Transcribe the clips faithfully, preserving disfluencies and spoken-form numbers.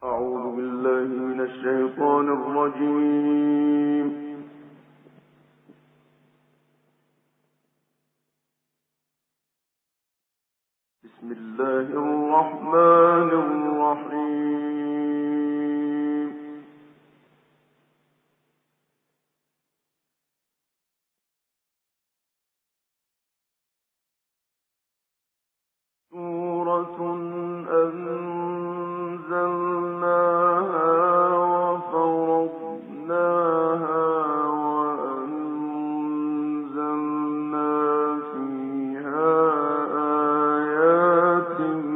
أعوذ بالله من الشيطان الرجيم. بسم الله الرحمن الرحيم. سورة أنزلناها وفرضناها وأنزلنا فيها آيات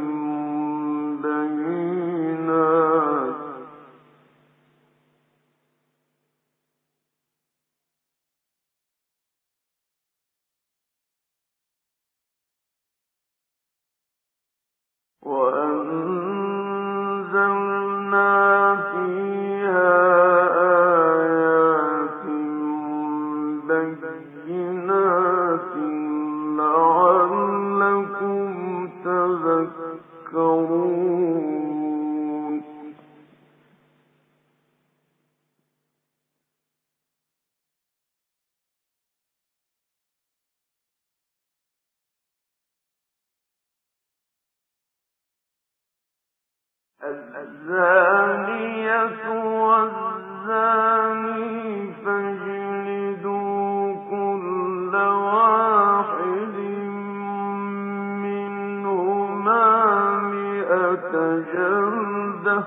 بينات وأنزلنا فيها آيات بينات لعلكم تذكرون. الزانية والزاني فاجلدوا كل واحد منهما مئة جلدة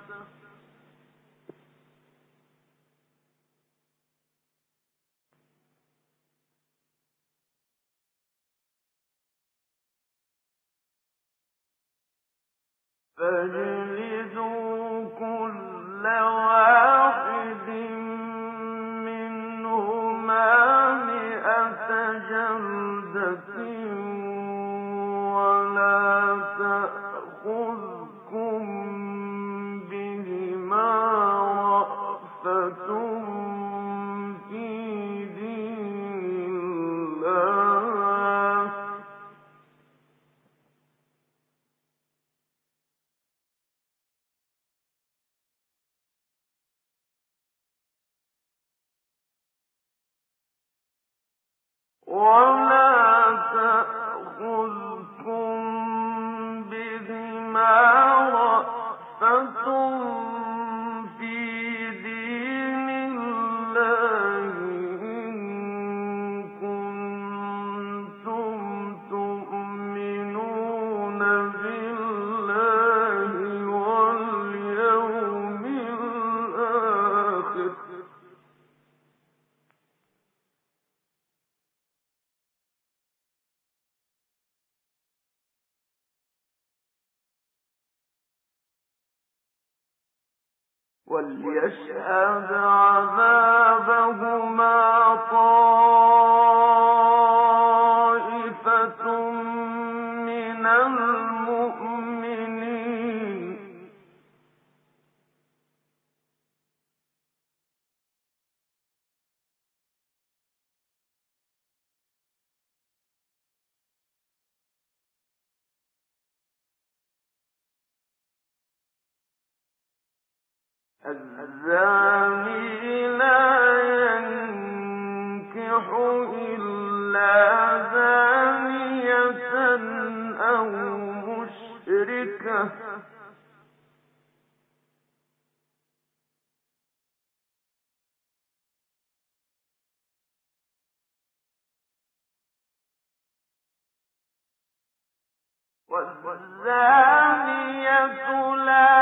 فاجلدوا كل واحد منهما مئة جلدة ولا تأخذكم بهما رأفة في دين الله ولا تأخذكم بهما رأفة في دين الله إن كنتم تؤمنون بالله واليوم الآخر وليشهد عذابهما طائفة من المؤمنين الزاني لا ينكح إلا زانية أو مشركة والزانية لا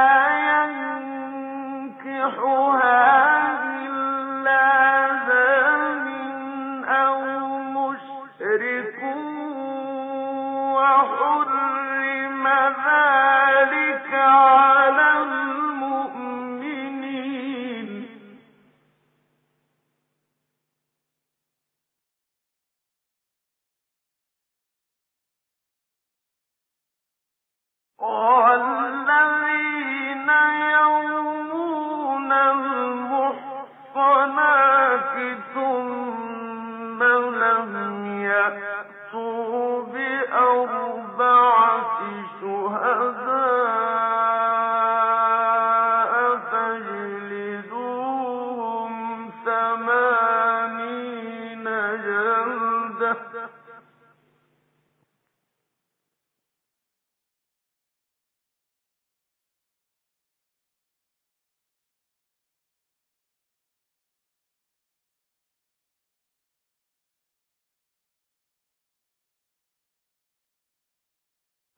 ينكحها إلا زان أو مشرك وحرم ذلك على المؤمنين. والذين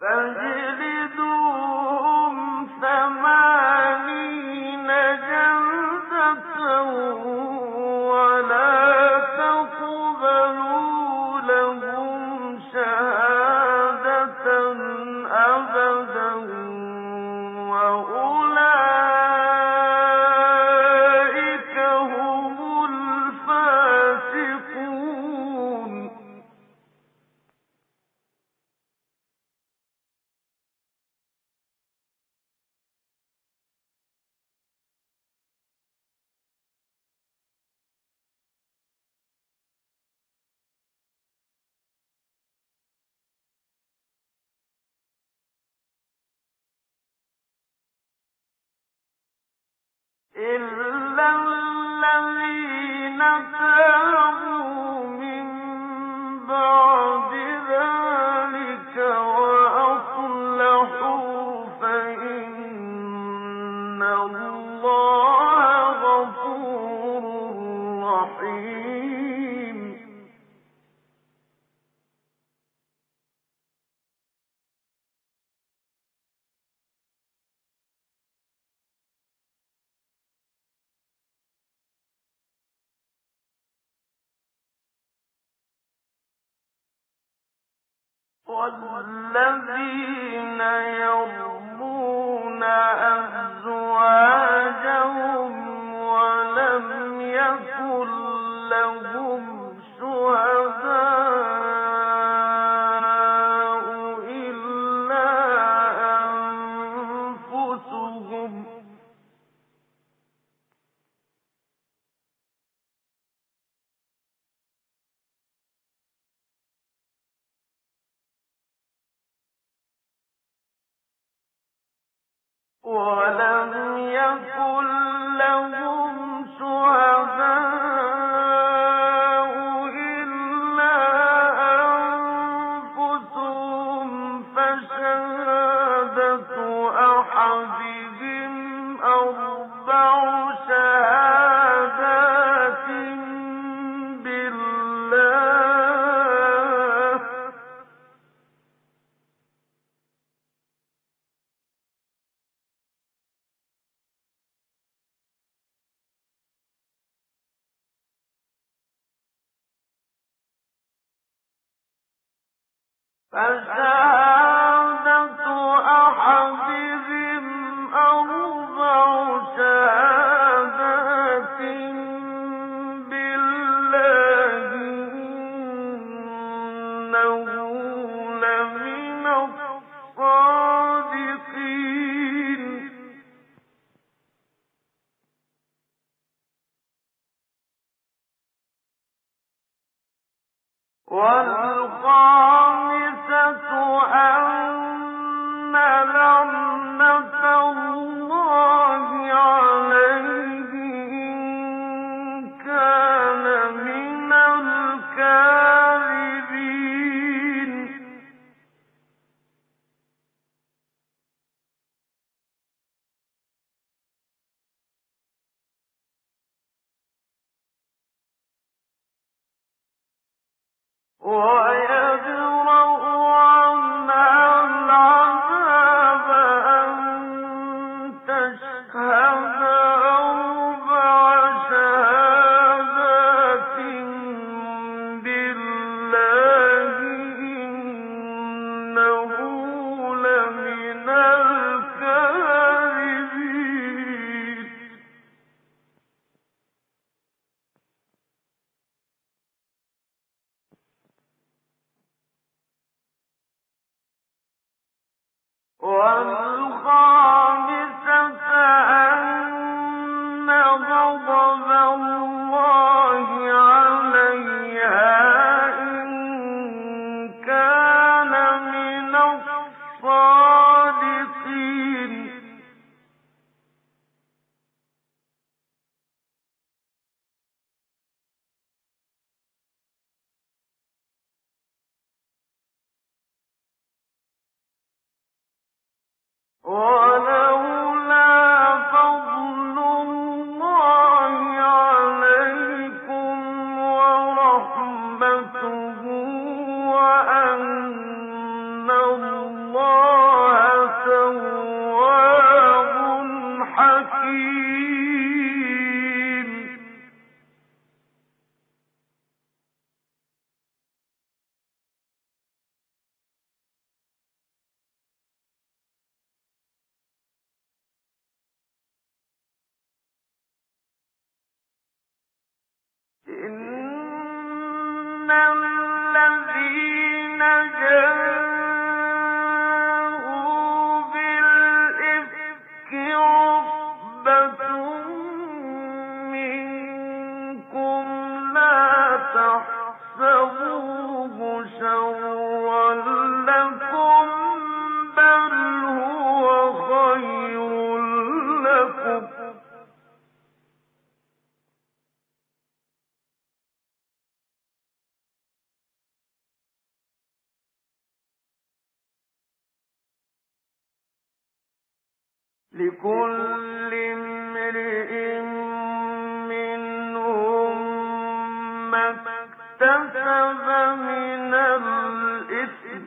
فاجلدوهم ثمانين جلدة ولا تقبلوا لهم شهادة أبدا وأولئك هم الفاسقون. إلا الذين تابوا من بعد ذلك وأصلحوا فإن الله غفور رحيم. والذين يرمون أزواجهم ولم يكن لهم شهداء إلا أنفسهم ولم يكن لهم شهداء إلا أنفسهم فشهادة أحدهم أربع شهادات بالله فشهادة أحدهم أربع شهادات بالله إنه لمن الصادقين. والخامسة أن لعنة الله عليه إن كان من الكاذبين. ويدرأ عنها العذاب أن تشهد أربع شهادات بالله إنه لمن الكاذبين. والخامسة أن غضب الله عليها إن كان من الصادقين. ولولا فضل الله عليكم ورحمته وأن الله جاءوا بالإفك عصبة منكم لا تحسبوه شرا لكم بل هو خير لكم لكل امرئ منهم ما اكتسب من الإثم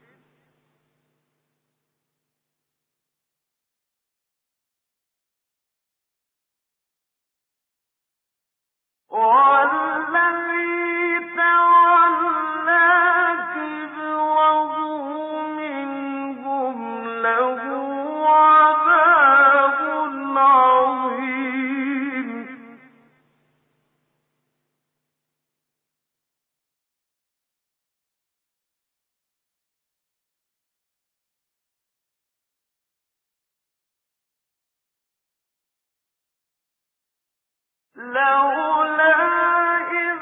والذي تولى كبره منهم له عذاب عظيم لولا إذ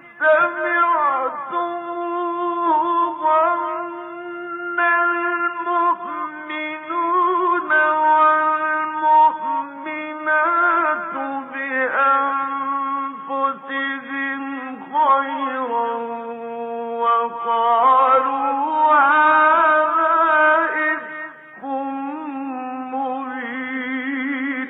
سمعتموه ظن المؤمنون والمؤمنات بأنفسهم خيرا وقالوا هذا إفك مبين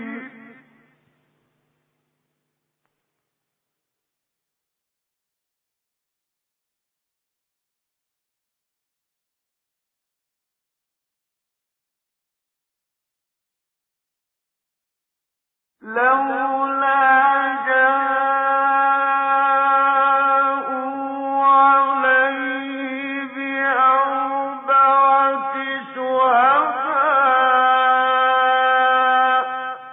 لولا جاءوا عليه بأربعة شهداء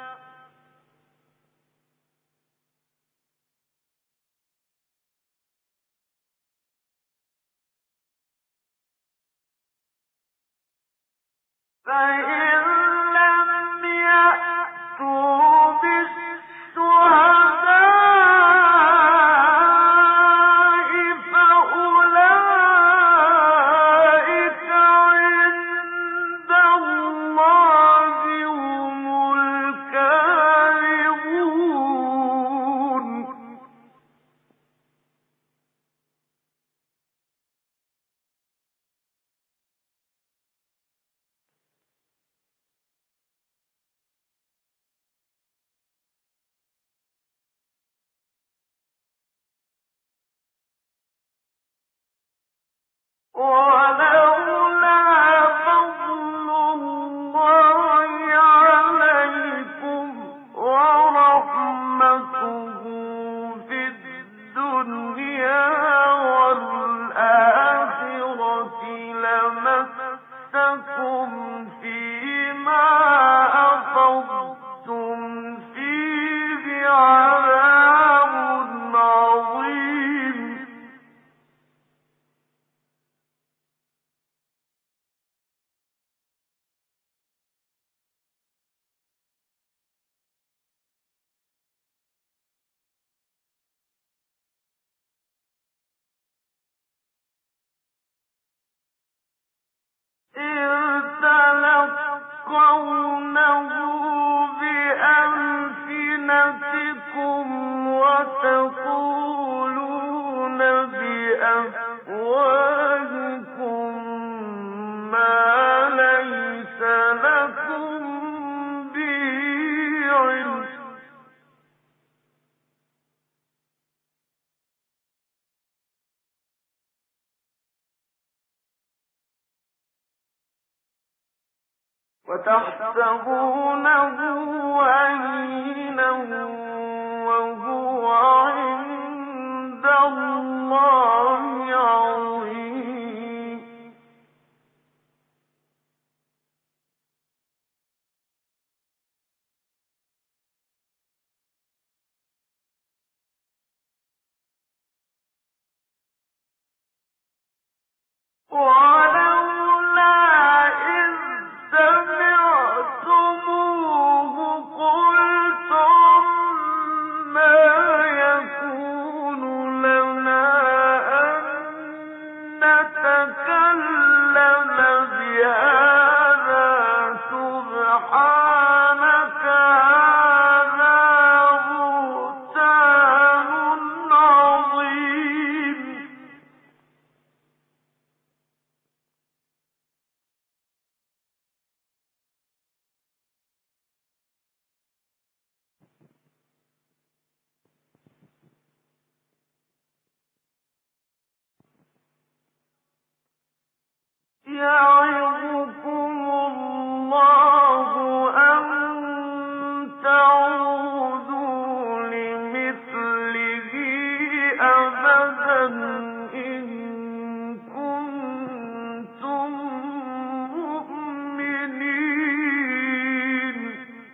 فإن لم يأتوا بالشهداء فأولئك عند الله هم الكاذبون ولولا فضل الله عليكم ورحمته في الدنيا والآخرة لمسكم فيما أفضتم فيه عذاب عظيم إذ تلقونه بألسنتكم وتقولون بأفواهكم ما ليس لكم به علم وتحسبونه هينا وهو عند الله عظيم وعلى يعظكم الله أن تعودوا لمثله أبدا إن كنتم مؤمنين.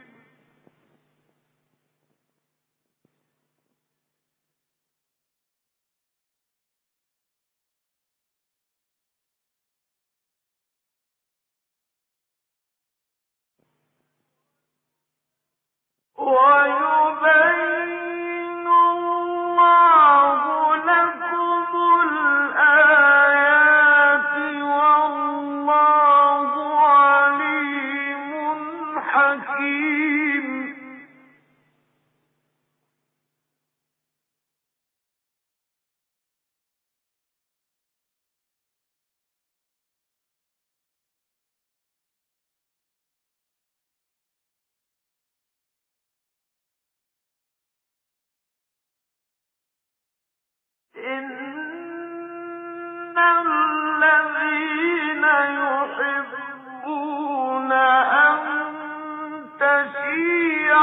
ويبين الله لكم الآيات والله عليم حكيم. إن الذين يحبون أن تشيع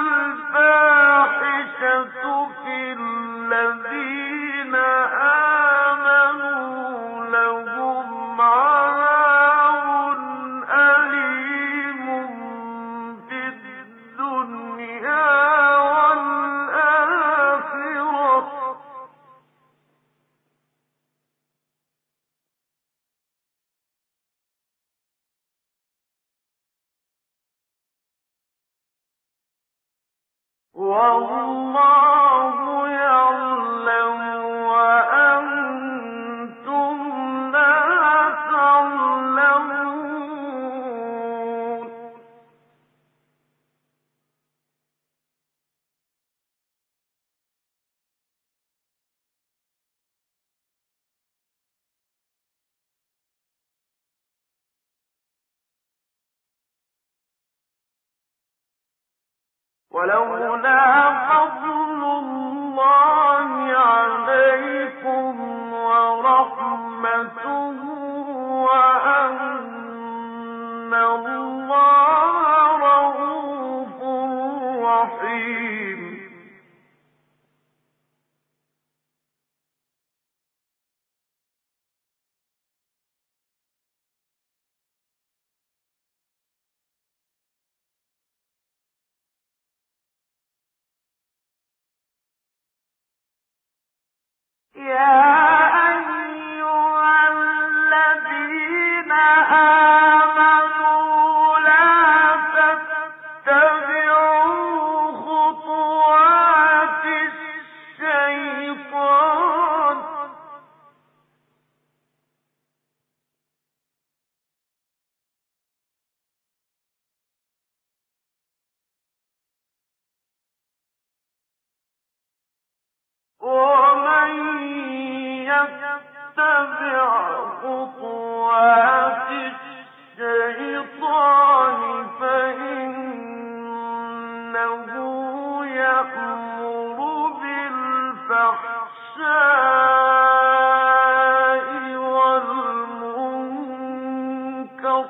الفاحشة في الذين آمنوا لهم عذاب أليم في الدنيا والآخرة. والله يعلم وأنتم لا تعلمون. ولولا فضل الله عليكم ورحمته وأن الله رءوف رحيم. يا أيها الذين آمنوا لا تتبعوا خطوات الشيطان ومن يتبع خطوات الشيطان فإنه يأمر بالفحشاء والمنكر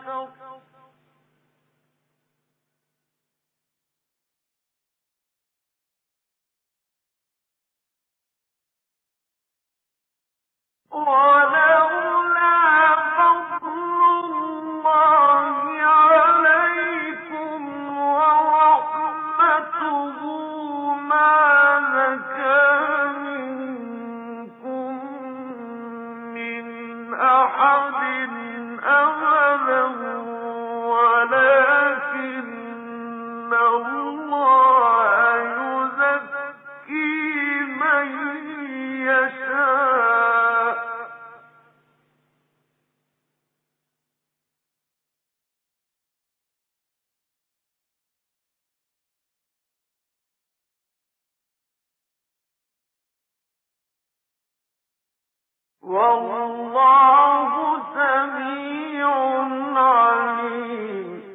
ولولا فضل الله عليكم ورحمته ما زكى منكم من أحد أبدا ولكن الله يزكي من يشاء والله سميع عليم.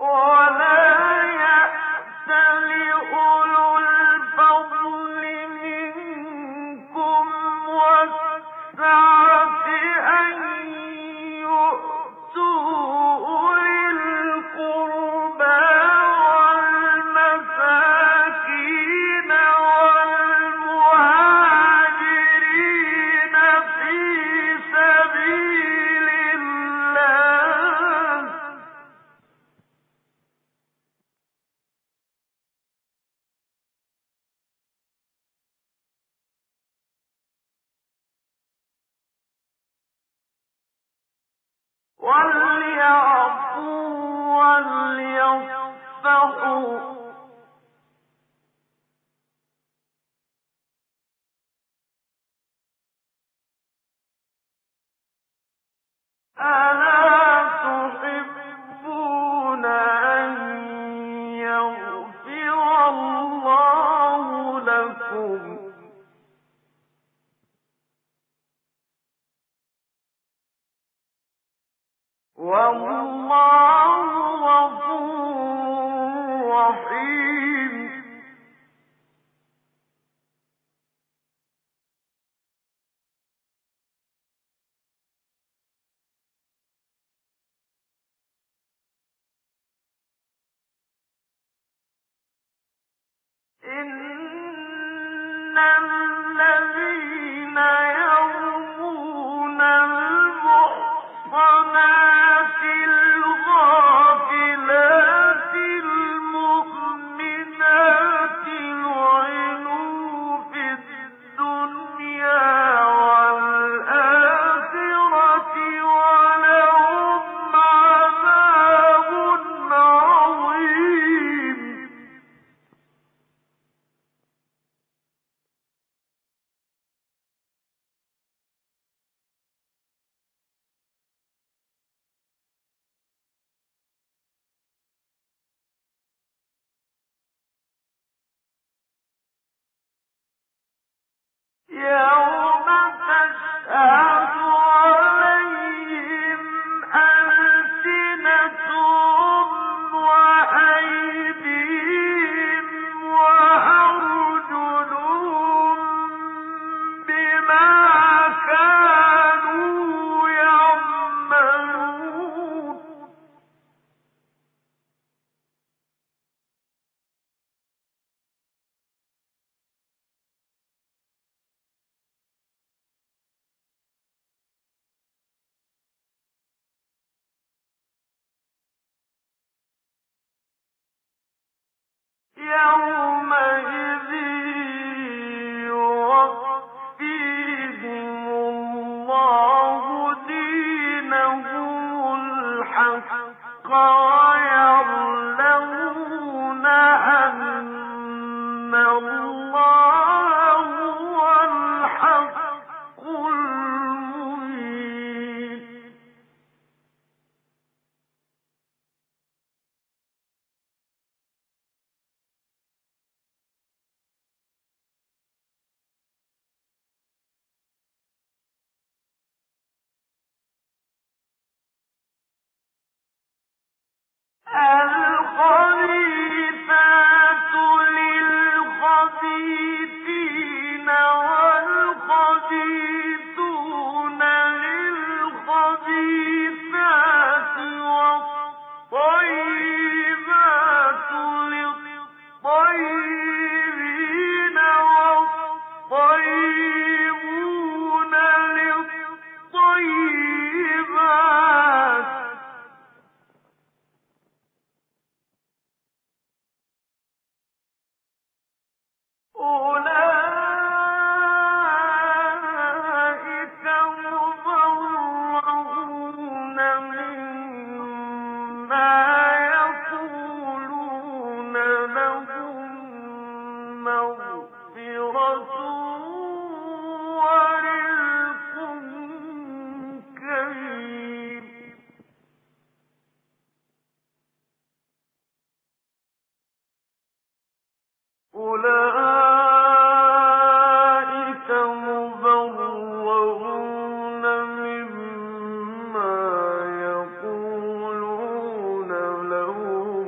لهم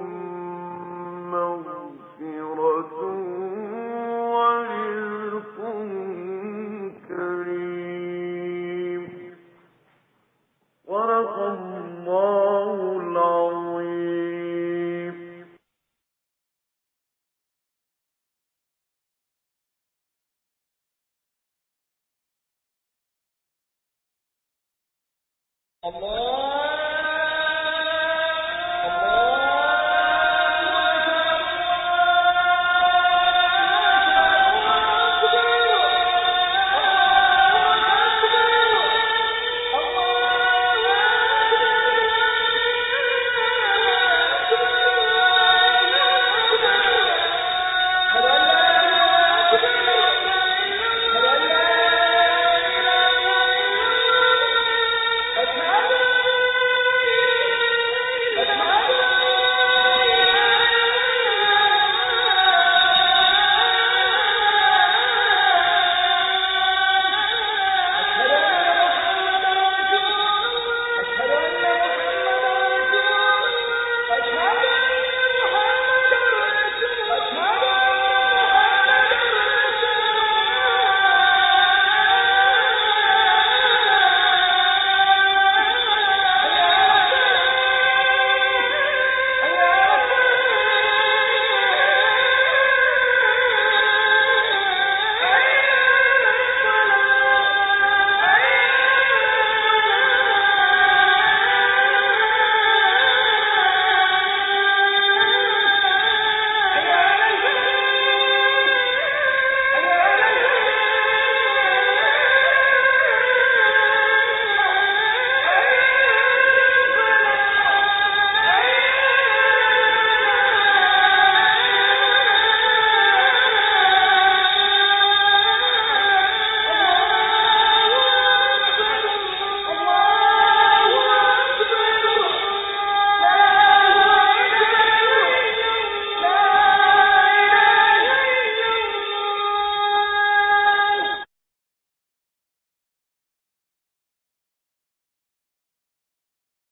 الله